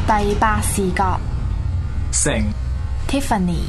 第八視角成 Tiffany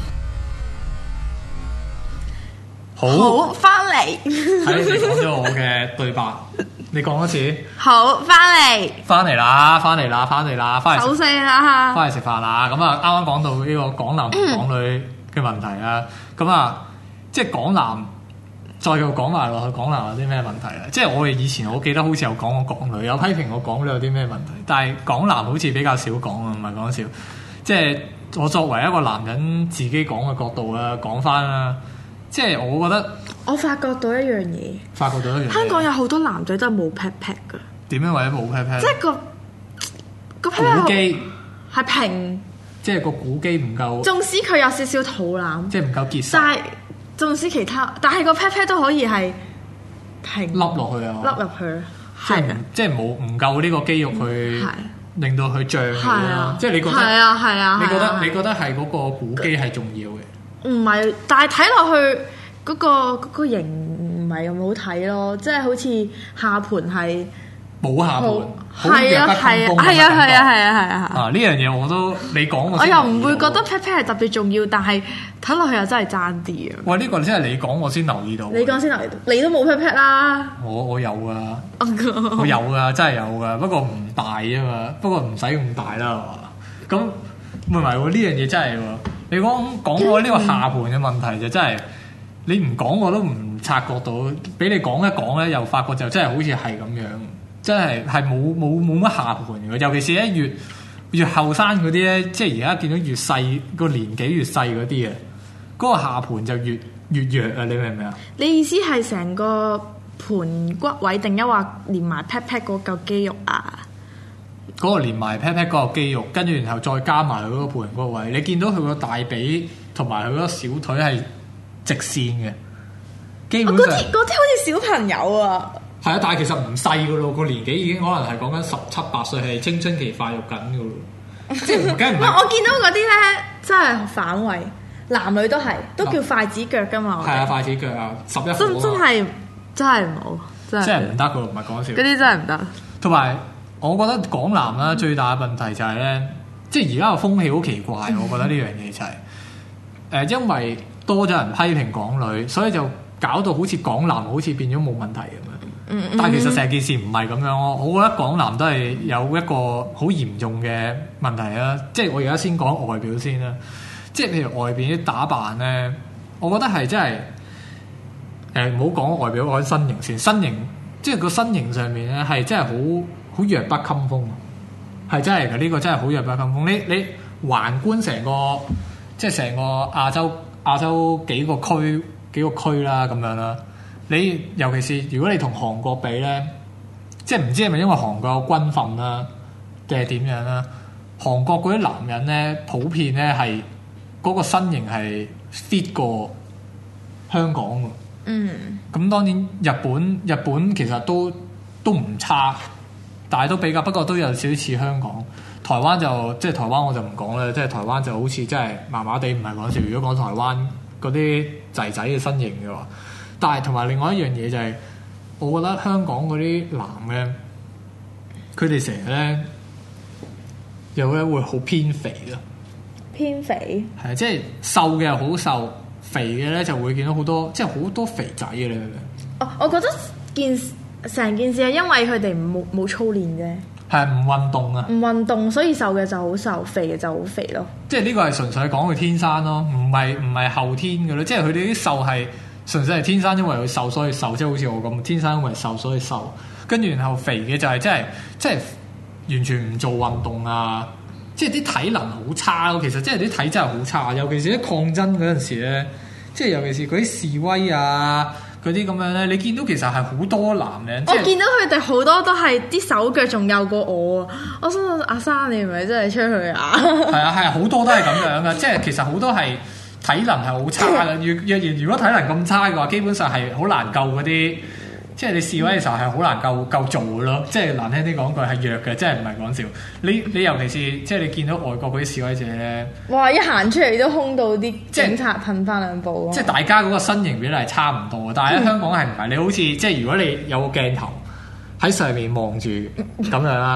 好翻嚟， 睇你講咗我嘅對白，你講多次。 好翻嚟， 翻嚟啦，翻嚟啦，翻嚟啦，翻嚟手勢啦， 翻嚟食飯啦。咁啊，啱啱講到呢個港男同港女嘅問題啊。咁啊，即係港男再繼續講埋落去，港男有啲咩問題啊？即係我哋以前我記得好似有講過港女，有批評過港女有啲咩問題，但係港男好似比較少講啊，唔係講笑。即係我作為一個男人自己講嘅角度啦，講翻啦。即係我覺得， 我發覺到一樣嘢，香港有好多男仔都係冇 pat pat 噶。 點樣為咗冇 pat pat？ 即係個骨肌係平， 即係個骨肌唔夠。 縱使佢有少少肚腩， 即係唔夠結實。 但係縱使其他，但係個 pat pat 都可以係平凹落去啊！ 凹入去， 即係冇唔夠呢個肌肉去令到佢脹嘅咯。即係你覺得係啊？ 你覺得係嗰個骨肌係重要嘅？ 唔係，但係睇落去嗰個型唔係咁好睇咯，即係好似下盤係冇下盤，好弱不禁風係啊！呢樣嘢我都你講我又唔會覺得 pat pat 係特別重要，但係睇落去又真係爭啲啊！ 喂，呢個真係你講我先留意到。 你講先留意到，你都冇 pat pat 啦。 我有啊，我有啊，真係有噶，不過唔大啫嘛，不過唔使咁大啦，係嘛？咁唔係喎，呢樣嘢真係喎。你講我呢個下盤嘅問題就真係，你唔講我都唔察覺到，俾你講一講咧，又發覺就真係好似係咁樣，真係冇乜下盤嘅，尤其是咧越後生嗰啲咧，即係而家見到越細個年紀越細嗰啲啊，嗰個下盤就越弱啊！你明唔明啊？ 你意思係成個盤骨位定一話連埋 pat pat 嗰嚿肌肉啊？ 嗰個連埋 pat pat 嗰個肌肉，跟住然後再加埋佢嗰個盤嗰個位，你見到佢個大髀同埋佢嗰個小腿係直線嘅，基本上嗰啲好似小朋友啊。 係啊，但係其實唔細噶咯，個年紀已經可能係講緊17-18歲，係青春期發育緊噶咯。即係梗係唔係？ 我見到嗰啲咧真係反胃，男女都係都叫筷子腳噶嘛。 係啊，筷子腳啊，11號真係唔好，真係唔得噶，唔係講笑。 嗰啲真係唔得。 同埋我覺得港男啦最大嘅問題就係咧，即係而家個風氣好奇怪，我覺得呢樣嘢就係因為多咗人批評港女，所以就搞到好似港男好似變咗冇問題咁樣。但係其實成件事唔係咁樣咯，我覺得港男都係有一個好嚴重嘅問題啦。即係我而家先講外表先啦，即係譬如外邊啲打扮咧，我覺得係真係唔好講外表，講身形先。身形即係個身形上面咧係真係好弱不禁風，係真係嘅。呢個真係好弱不禁風。你環觀成個即係成個亞洲幾個區啦咁樣啦。你尤其是如果你同韓國比咧，即係唔知係咪因為韓國有軍訓啦，定係點樣啦？韓國嗰啲男人咧，普遍咧係嗰個身形係 fit 過香港嘅。咁當然日本其實都唔差，但係都比較，不過都有少少似香港。台灣即係台灣我就唔講啦，即係台灣就好似真係麻麻地，唔係講笑。如果講台灣嗰啲仔嘅身形嘅話。但係同埋另外一樣嘢就係，我覺得香港嗰啲男嘅，佢哋成日咧又咧會好偏肥咯。 偏肥係啊，即係瘦嘅又好瘦，肥嘅咧就會見到好多，即係好多肥仔嘅你明唔明？ 我覺得成件事係因為佢哋冇操練啫。 係唔運動啊？唔運動，所以瘦嘅就好瘦，肥嘅就好肥咯。即係呢個係純粹講佢天生咯，唔係後天嘅咯。即係佢哋啲瘦係。純粹係天生因為佢瘦所以瘦，即係好似我咁天生因為瘦所以瘦，跟住然後肥嘅就係即係完全唔做運動啊！即係啲體能好差咯。其實即係啲體質係好差，尤其是啲抗爭嗰陣時咧，即係尤其是嗰啲示威啊嗰啲咁樣咧，你見到其實係好多男人。我見到佢哋好多都係啲手腳仲幼過我啊！我心諗阿生你係咪真係出去啊？ 係啊，好多都係咁樣噶，即係其實好多係。體能係好差嘅，若然如果體能咁差嘅話，基本上係好難救嗰啲，即係你示威嘅時候係好難夠做嘅咯。即係難聽啲講句係弱嘅，即係唔係講笑。你尤其是即係你見到外國嗰啲示威者咧， 哇！一行出嚟都兇到啲警察褪翻兩步。 即係大家嗰個身形比例係差唔多嘅，但係喺香港係唔係？你好似即係如果你有個鏡頭喺上面望住咁樣啦。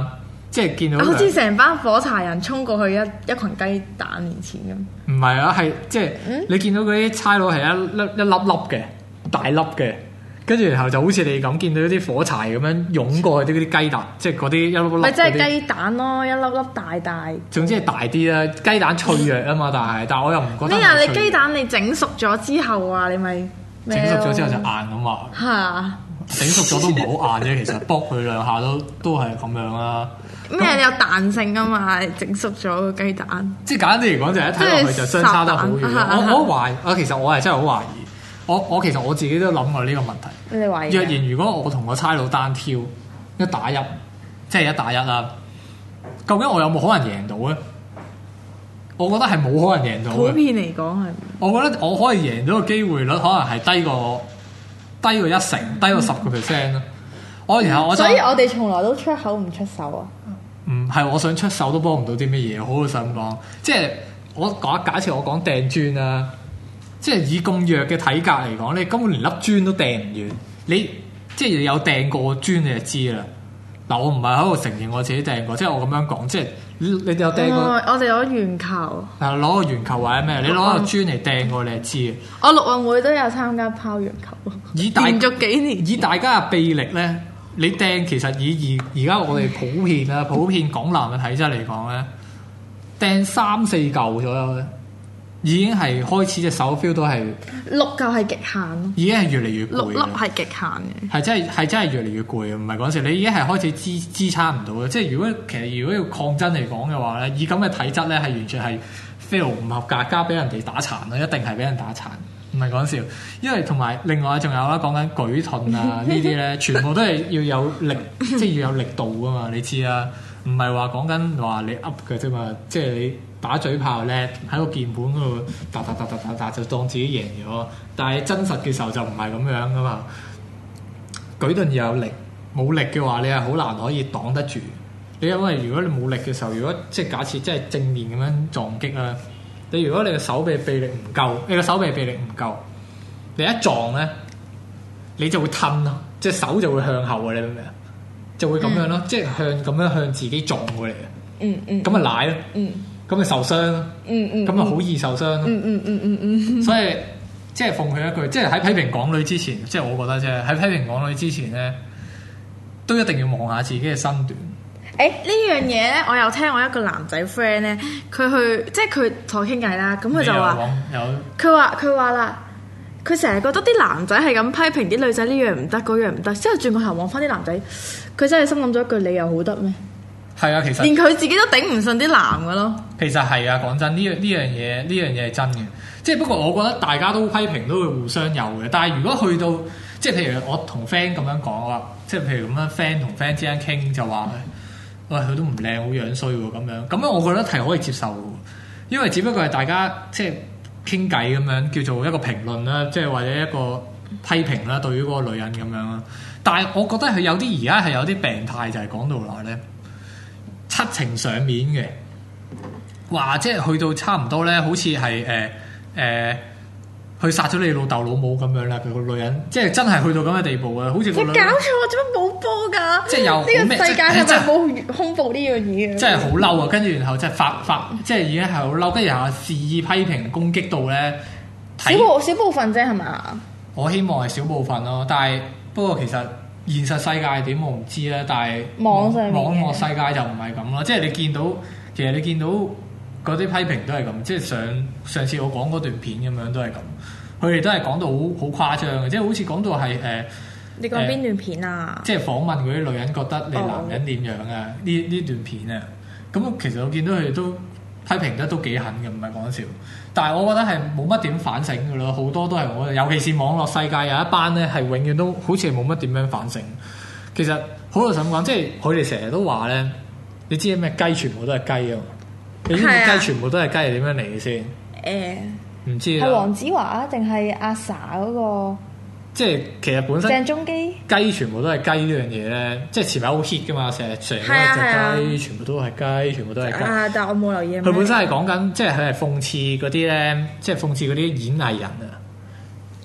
即係見到好似成班火柴人衝過去一群雞蛋面前咁。 唔係啊，係即係你見到嗰啲差佬係一粒粒嘅大粒嘅，跟住然後就好似你咁見到啲火柴咁樣湧過去啲雞蛋，即係嗰啲一粒粒。 咪即係雞蛋咯，一粒粒大大。 總之係大啲啦，雞蛋脆弱啊嘛，但係我又唔覺得。 咩啊？你雞蛋你整熟咗之後啊，你咪整熟咗之後就硬咁話。 嚇！ 整熟咗都唔好硬啫，其實卜佢兩下都係咁樣啦。 咩有彈性啊嘛？整熟咗個雞蛋。 即係簡單啲嚟講，就一睇落去就相差得好遠。我懷疑，其實我係真係好懷疑。我其實我自己都諗過呢個問題。 你懷疑？ 若然如果我同個差佬單挑一打一，即係一打一啦，究竟我有冇可能贏到咧？我覺得係冇可能贏到嘅。 普遍嚟講係。 我覺得我可以贏到嘅機會率可能係低過1成，低過10% 咯。 所以我哋從來都出口唔出手啊。 係我想出手都幫唔到啲乜嘢，好想講。即係假設我講掟磚啦，即係以咁弱嘅體格嚟講，你根本連粒磚都掟唔完。你即係有掟過磚你就知啦。嗱，我唔係喺度承認我自己掟過，即係我咁樣講，即係你有掟過。 我哋攞圓球。 係攞個圓球或者咩？你攞個磚嚟掟過，你就知嘅。 我陸運會都有參加拋圓球，連續幾年。 以大家嘅臂力咧。你掟其實以而家我哋普遍港男嘅體質嚟講咧，掟3-4嚿左右咧，已經係開始隻手 feel 到係 6嚿係極限咯， 已經係越嚟越攰。 6粒係極限嘅， 係真係越嚟越攰啊！唔係講笑，你已經係開始支撐唔到嘅。即係如果要抗爭嚟講嘅話咧，以咁嘅體質咧，係完全係 fail 唔合格，加俾人哋打殘啦，一定係俾人打殘。唔係講笑，因為同埋另外仲有啦，講緊舉盾啊呢啲咧，全部都係要有力，即係要有力度噶嘛，你知啊？唔係話講緊話你噏嘅啫嘛，即係你打嘴炮咧喺個鍵盤嗰度打就當自己贏咗，但係真實嘅時候就唔係咁樣噶嘛。舉盾要有力，冇力嘅話你係好難可以擋得住。你因為如果你冇力嘅時候，如果即係假設即係正面咁樣撞擊啦。你如果你嘅手臂臂力唔夠，你嘅手臂臂力唔夠，你一撞咧，你就會褪咯，隻手就會向後啊！你明唔明啊？就會咁樣咯，即係咁樣向自己撞過嚟嘅。咁咪賴咯。咁咪受傷咯。咁咪好易受傷咯。所以即係奉勸一句，即係喺批評港女之前，即係我覺得啫，喺批評港女之前咧，都一定要望下自己嘅身段。 呢樣嘢咧，我有聽我一個男仔 friend 咧，佢去即係佢同我傾偈啦，咁佢就話，佢話啦，佢成日覺得啲男仔係咁批評啲女仔呢樣唔得，嗰樣唔得，之後轉個頭望翻啲男仔，佢真係心諗咗一句：你又好得咩？ 係啊，其實連佢自己都頂唔順啲男嘅咯。其實係啊，講真，呢樣嘢係真嘅。即係不過，我覺得大家都批評都會互相有嘅。但係如果去到即係譬如我同 friend 咁樣講啦，即係譬如咁樣 friend 同 friend 之間傾就話。喂，佢都唔靚，好樣衰喎，咁樣我覺得係可以接受嘅，因為只不過係大家即係傾偈咁樣叫做一個評論啦，即係或者一個批評啦，對於嗰個女人咁樣啦。但係我覺得佢有啲而家係有啲病態，就係講到話咧七情上面嘅，話即係去到差唔多咧，好似係去殺咗你老豆老母咁樣啦，佢個女人即係真係去到咁嘅地步啊！好似個女人，你搞錯，做乜冇波㗎？即係有呢個世界係咪冇胸部呢樣嘢？真係好嬲啊！跟住然後即係發，即係已經係好嬲，跟住然後肆意批評攻擊到咧，小部分啫係咪？我希望係小部分咯，但係不過其實現實世界係點我唔知啦。但係網絡世界就唔係咁咯，即係你見到。嗰啲批評都係咁，即係上次我講嗰段片咁樣都係咁，佢哋都係講到好誇張嘅，即係好似講到係你講邊段片啊？即係訪問嗰啲女人覺得你男人點樣啊？呢段片啊，咁其實我見到佢哋都批評得都幾狠嘅，唔係講笑。但係我覺得係冇乜點反省嘅咯，好多都係我，尤其是網絡世界有一班咧係永遠都好似係冇乜點樣反省。其實好老實咁講，即係佢哋成日都話咧，你知咩雞全部都係雞啊！你知唔知雞全部都係雞係點樣嚟嘅先？唔知係黃子華啊，定係阿 sa 嗰個？即係其實本身鄭中基雞全部都係雞呢樣嘢咧，即係前排好 hit 噶嘛，成日隻雞全部都係雞，全部都係雞。但係我冇留意。佢本身係講緊，即係佢係諷刺嗰啲咧，即係諷刺嗰啲演藝人啊，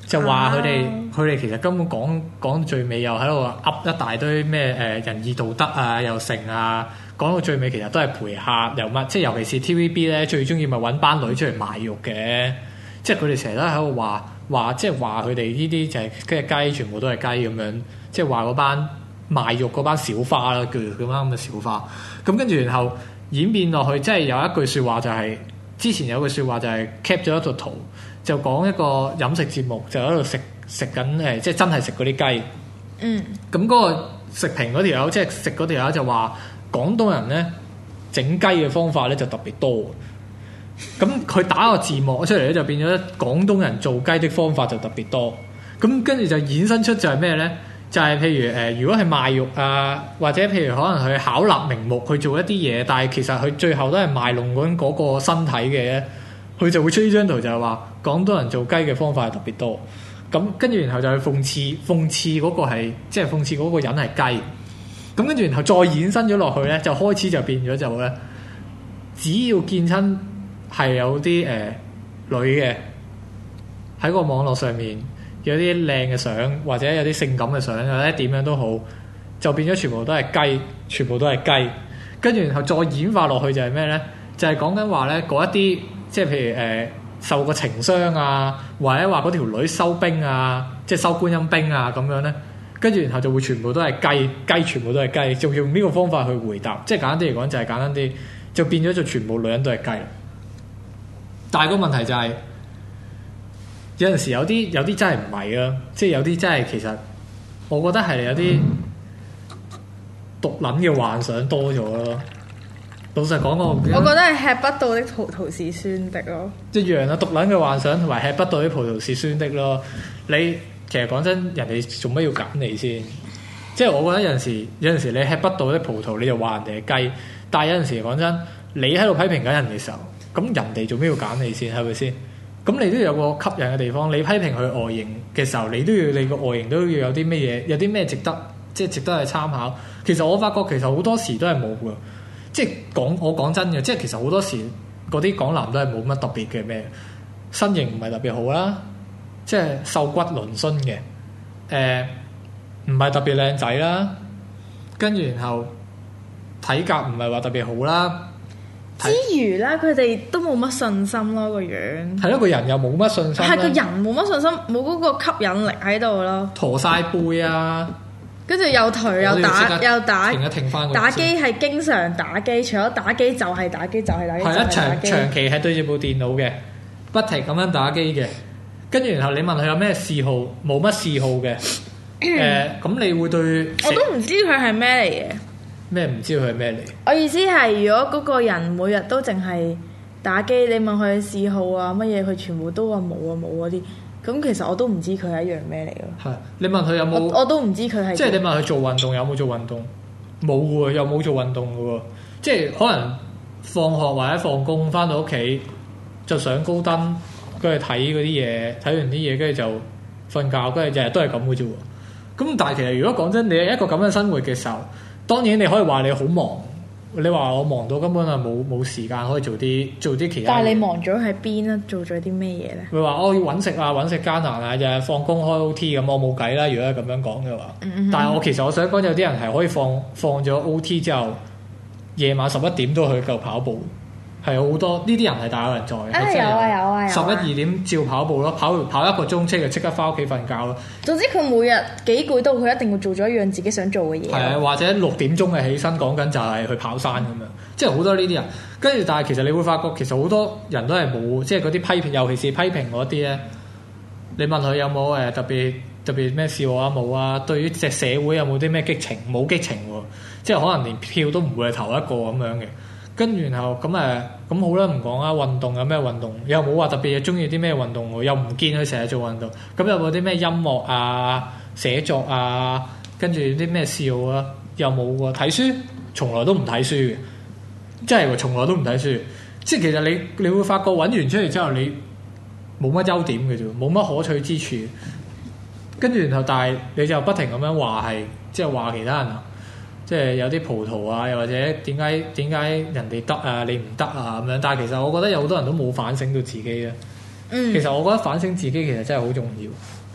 就話佢哋其實根本講最尾又喺度噏一大堆咩仁義道德啊又成啊，講到最尾其實都係陪客又乜，即係尤其是 TVB 咧最中意咪揾班女出嚟賣肉嘅，即係佢哋成日都喺度話即係話佢哋呢啲就係跟住雞全部都係雞咁樣，即係話嗰班賣肉嗰班小花啦，叫咁啱嘅小花。咁跟住然後演變落去，即係有一句説話就係、之前有句説話就係 cap 咗一張圖，就講一個飲食節目，就喺度食緊即係真係食嗰啲雞。咁嗰個食評嗰條友，即係食嗰條友就話廣東人咧整雞嘅方法咧就特別多。咁佢打個字幕出嚟咧，就變咗廣東人做雞的方法就特別多。咁跟住就衍生出就係咩咧？就係、譬如如果係賣肉啊，或者譬如可能佢巧立名目去做一啲嘢，但係其實佢最後都係賣弄緊嗰個身體嘅，佢就會出呢張圖就係話廣東人做雞嘅方法係特別多。咁跟住然後就去諷刺嗰個係即係諷刺嗰個人係雞。咁跟住然後再衍生咗落去咧，就開始就變咗就咧，只要見親係有啲女嘅喺個網絡上面有啲靚嘅相，或者有啲性感嘅相，或者點樣都好，就變咗全部都係雞，全部都係雞。跟住然後再演化落去就係咩咧？就係講緊話咧嗰一啲即係譬如受過情傷啊，或者話嗰條女收兵啊，即係收觀音兵啊咁樣咧。跟住然後就會全部都係雞全部都係雞，就用呢個方法去回答。即係簡單啲嚟講就係簡單啲，就變咗就全部女人都係雞。但係個問題就係、有陣時有啲真係唔係啊，即係有啲真係其實我覺得係有啲毒撚嘅幻想多咗咯。老實講我覺得係吃不到的葡萄是酸的咯， 一樣啊，毒撚嘅幻想同埋吃不到的葡萄是酸的咯。你其實講真，人哋做乜要揀你先？即係我覺得有陣時你吃不到的葡萄，你就話人哋係雞。但係有陣時講真，你喺度批評緊人嘅時候，咁人哋做咩要揀你先？係咪先？咁你都有個吸引嘅地方。你批評佢外形嘅時候，你個外形都要有啲咩嘢，有啲咩值得即係值得去參考。其實我發覺其實好多時都係冇㗎。即係我講真嘅，即係其實好多時嗰啲港男都係冇乜特別嘅咩，身形唔係特別好啦，即係瘦骨嶙峋嘅，唔係特別靚仔啦，跟住然後體格唔係話特別好啦。 之餘咧，佢哋都冇乜信心咯，個樣係咯，個人又冇乜信心， 係個人冇乜信心，冇嗰個吸引力喺度咯， 駝晒背啊！ 跟住又頹又打， 停翻打機係經常打機，除咗打機就係打機，就係打機。係一長期係對住部電腦嘅，不停咁樣打機嘅。跟住然後你問佢有咩嗜好，冇乜嗜好嘅。咁你會對我都唔知佢係咩嚟嘅。 咩唔知佢係咩嚟？ 我意思係，如果嗰個人每日都淨係打機，你問佢嗜好啊乜嘢，佢全部都話冇啊冇嗰啲。咁其實我都唔知佢係一樣咩嚟咯。係你問佢有冇？ 我都唔知佢係。即係你問佢做運動有冇做運動？冇喎，又冇做運動嘅喎。即係可能放學或者放工翻到屋企就上高登，跟住睇嗰啲嘢，睇完啲嘢跟住就瞓覺，跟住日日都係咁嘅啫喎。咁但係其實如果講真，你係一個咁嘅生活嘅時候，當然你可以話你好忙。你話我忙到根本係冇時間可以做啲其他。但係你忙咗喺邊啊？做咗啲咩嘢咧？ 佢話我要揾食啊，揾食艱難啊，日日放工開 OT 咁，我冇計啦。如果係咁樣講嘅話，但係其實我想講有啲人係可以放咗 OT 之後，夜晚11點都去夠跑步，係好多呢啲人係大有人在。 有啊 11、2點照跑步咯，跑1個鐘，即刻翻屋企瞓覺咯。 總之佢每日幾攰都佢一定會做咗一樣自己想做嘅嘢。 係啊，或者6點鐘嘅起身，講緊就係去跑山咁樣，即係好多呢啲人。跟住但係其實你會發覺，其實好多人都係冇，即係嗰啲批評，尤其是批評嗰啲咧。你問佢有冇特別咩事啊？冇啊。對於隻社會有冇啲咩激情？冇激情喎，即係可能連票都唔會係投一個咁樣嘅。跟住然後咁好啦，唔講啦。運動有咩運動？又冇話特別中意啲咩運動喎，又唔見佢成日做運動。咁有冇啲咩音樂啊、寫作啊，跟住啲咩嗜好啊？又冇喎。睇書從來都唔睇書嘅，真係喎，從來都唔睇書。即係其實你會發覺揾完出嚟之後，你冇乜優點嘅啫，冇乜可取之處。跟住然後，但係你就不停咁樣話係，即係話其他人啊。即係有啲葡萄啊，又或者點解人哋得啊，你唔得啊咁樣。但係其實我覺得有好多人都冇反省到自己啊。其實我覺得反省自己其實真係好重要。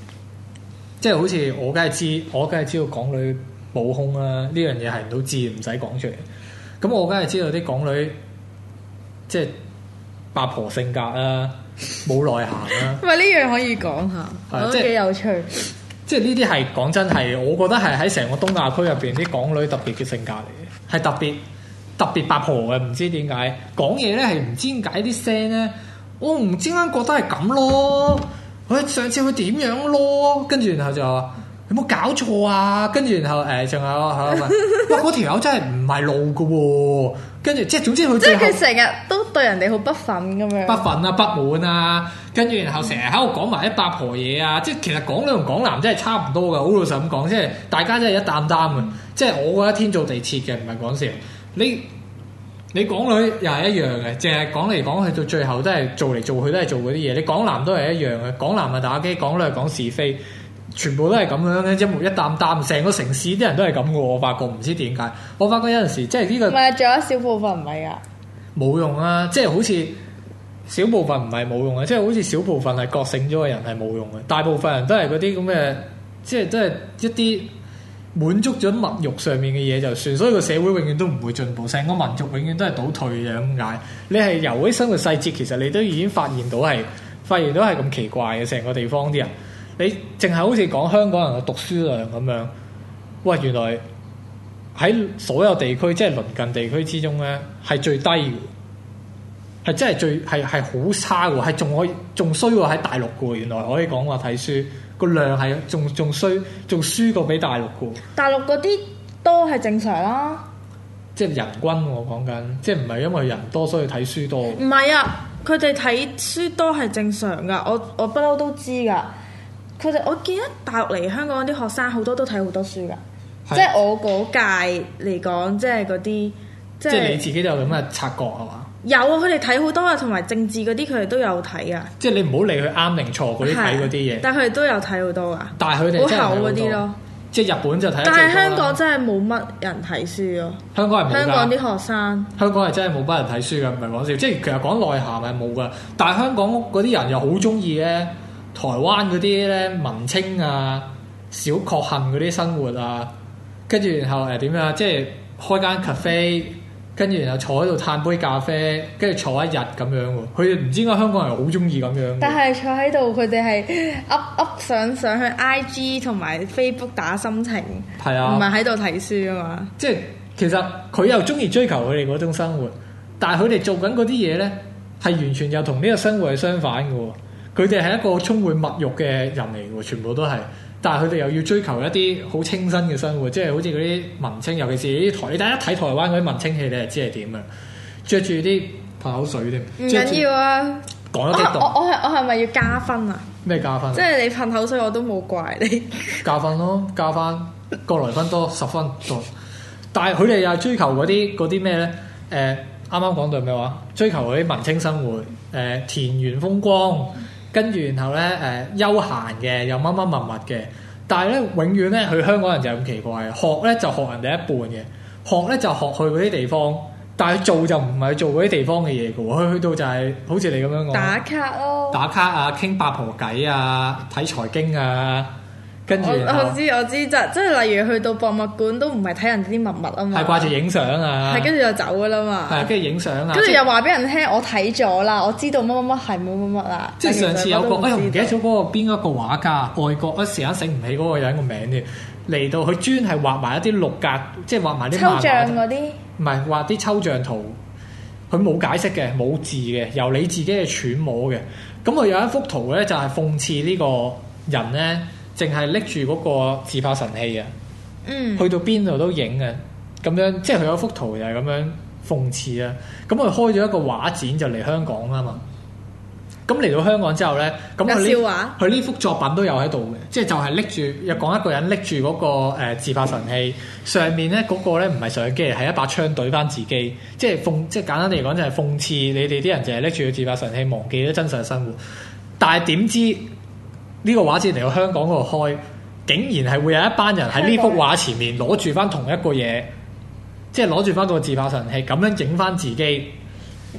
即係好似我梗係知道港女冇胸啦，呢樣嘢係人都知，唔使講出嚟。咁我梗係知道啲港女即係八婆性格啦，冇內涵啦。 喂，呢樣可以講下，我覺得幾有趣。 即係呢啲係講真係，我覺得係喺成個東亞區入邊啲港女特別嘅性格嚟嘅，係特別八婆嘅。唔知點解講嘢咧係唔知點解啲聲咧，我唔知點解覺得係咁咯。佢上次佢點樣咯？跟住然後就話有冇搞錯啊？跟住然後仲有哇嗰條友真係唔係路嘅喎。跟住即係總之佢即係佢成日都對人哋好不忿咁樣， 不忿啊不滿啊，跟住然後成日喺度講埋啲八婆嘢啊，即係其實港女同港男真係差唔多嘅，好老實咁講，即係大家真係一擔擔嘅，即係我覺得天造地設嘅，唔係講笑。你港女又係一樣嘅，淨係講嚟講去到最後都係做嚟做去都係做嗰啲嘢。你港男都係一樣嘅，港男係打機，港女係講是非，全部都係咁樣嘅，一模一擔擔，成個城市啲人都係咁嘅。我發覺唔知點解，我發覺有陣時即係呢個唔係，仲有一小部分唔係啊， 冇用啊！即係好似小部分唔係冇用啊，即係好似小部分係覺醒咗嘅人係冇用嘅，大部分人都係嗰啲咁嘅，即係都係一啲滿足咗物慾上面嘅嘢就算，所以個社會永遠都唔會進步，成個民族永遠都係倒退嘅咁解。你係由啲生活細節，其實你都已經發現到係咁奇怪嘅，成個地方啲人。你淨係好似講香港人嘅讀書量咁樣，喂，原來喺所有地區，即係鄰近地區之中咧，係最低嘅，係真係係好差嘅，係仲衰過喺大陸嘅。原來可以講話睇書個量係仲輸過俾大陸嘅。 大陸嗰啲多係正常啦， 即係人均我講緊，即係唔係因為人多所以睇書多。 唔係啊，佢哋睇書多係正常噶，我不嬲都知噶。我見到大陸嚟香港啲學生好多都睇好多書噶，即係我嗰屆嚟講，即係嗰啲即係你自己都有咁嘅察覺係嘛？ 有啊，佢哋睇好多啊，同埋政治嗰啲佢哋都有睇啊。 即係你唔好理佢啱定錯嗰啲睇嗰啲嘢， 但係佢哋都有睇好多噶。 但係佢哋真係好厚嗰啲咯。 即係日本就睇得最多啦。 但係香港真係冇乜人睇書咯。香港啲學生， 香港係真係冇乜人睇書㗎，唔係講笑。即係其實講內涵係冇㗎，但係香港嗰啲人又好中意咧。台灣嗰啲咧文青啊，小確幸嗰啲生活啊，跟住然後點樣？即係開間 cafe，跟住然後坐喺度嘆杯咖啡，跟住坐一日咁樣喎。佢哋唔知點解香港人好中意咁樣。 但係坐喺度，佢哋係up 上去 IG 同埋 Facebook 打心情，係啊，唔係喺度睇書啊嘛。 即係其實佢又中意追求佢哋嗰種生活，但係佢哋做緊嗰啲嘢咧，係完全又同呢個生活係相反嘅喎。佢哋係一個充滿物慾嘅人嚟嘅喎，全部都係，但係佢哋又要追求一啲好清新嘅生活，即係好似嗰啲文青，尤其是啲你大家睇台灣嗰啲文青戲，你就知係點啊！着住啲噴口水添， 唔緊要啊！ 講得激動， 我係咪要加分啊？ 咩加分？ 即係你噴口水，我都冇怪你。 加分咯，加翻過來分多10分多，但係佢哋又係追求嗰啲咩咧？啱啱講到咩話？追求嗰啲文青生活，田園風光。跟住然後咧休閒嘅又乜乜物物嘅，但係咧永遠咧佢香港人就咁奇怪，學咧就學人哋一半嘅，學咧就學去嗰啲地方，但係做就唔係做嗰啲地方嘅嘢嘅喎，去到就係好似你咁樣講打卡咯， 打卡啊，傾八婆偈啊，睇財經啊。跟住我知即係例如去到博物館都唔係睇人哋啲文物啊嘛， 係掛住影相啊， 係跟住就走噶啦嘛， 係跟住影相啊， 跟住又話俾人聽我睇咗啦，我知道乜乜乜係乜啊， 即係上次有個我唔記得咗嗰個邊一個畫家，外國一時間醒唔起嗰個人個名添，嚟到佢專係畫埋一啲六格，即係畫埋啲抽象嗰啲，唔係畫啲抽象圖，佢冇解釋嘅，冇字嘅，由你自己去揣摩嘅。咁佢有一幅圖咧，就係諷刺呢個人咧。淨係拎住嗰個自拍神器啊，去到邊度都影啊，咁樣即係佢有一幅圖就係咁樣諷刺啊。咁佢開咗一個畫展就嚟香港啊嘛。咁嚟到香港之後咧，咁佢呢幅作品都有喺度嘅，即係就係拎住又講一個人拎住嗰個自拍神器，上面咧嗰個咧唔係相機，係一把槍對翻自己，即係簡單嚟講就係諷刺你哋啲人淨係拎住個自拍神器，忘記咗真實嘅生活。但係點知？呢個畫展嚟到香港嗰度開，竟然係會有一班人喺呢幅畫前面攞住翻同一個嘢，即係攞住翻個自拍神器咁樣影翻自己。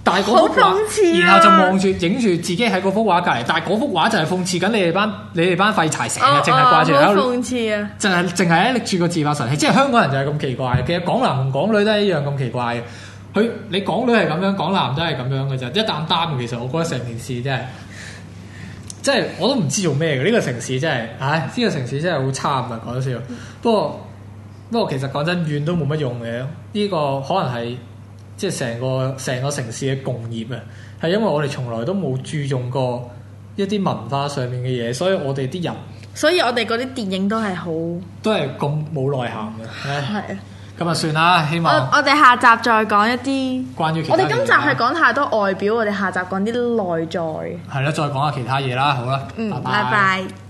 但係嗰幅畫，然後就望住影住自己喺嗰幅畫隔離，但係嗰幅畫就係諷刺緊你哋班廢柴成日淨係掛住喺度諷刺啊！ 淨係拎住個自爆神器，即係香港人就係咁奇怪。其實港男同港女都係一樣咁奇怪嘅。你港女係咁樣，港男都係咁樣嘅啫，一擔擔。其實我覺得成件事真係，即係我都唔知做咩嘅呢個城市真係，唉！呢個城市真係好差唔係講笑。不過其實講真，怨都冇乜用嘅。呢個可能係。即係成個城市嘅共業啊，係因為我哋從來都冇注重過一啲文化上面嘅嘢，所以我哋啲人， 所以我哋嗰啲電影都係咁冇內涵嘅。係啊，咁啊算啦，希望我哋下集再講一啲關於其他嘢。 我哋今集係講太多外表，我哋下集講啲內在。 係啦，再講下其他嘢啦，好啦， 拜拜。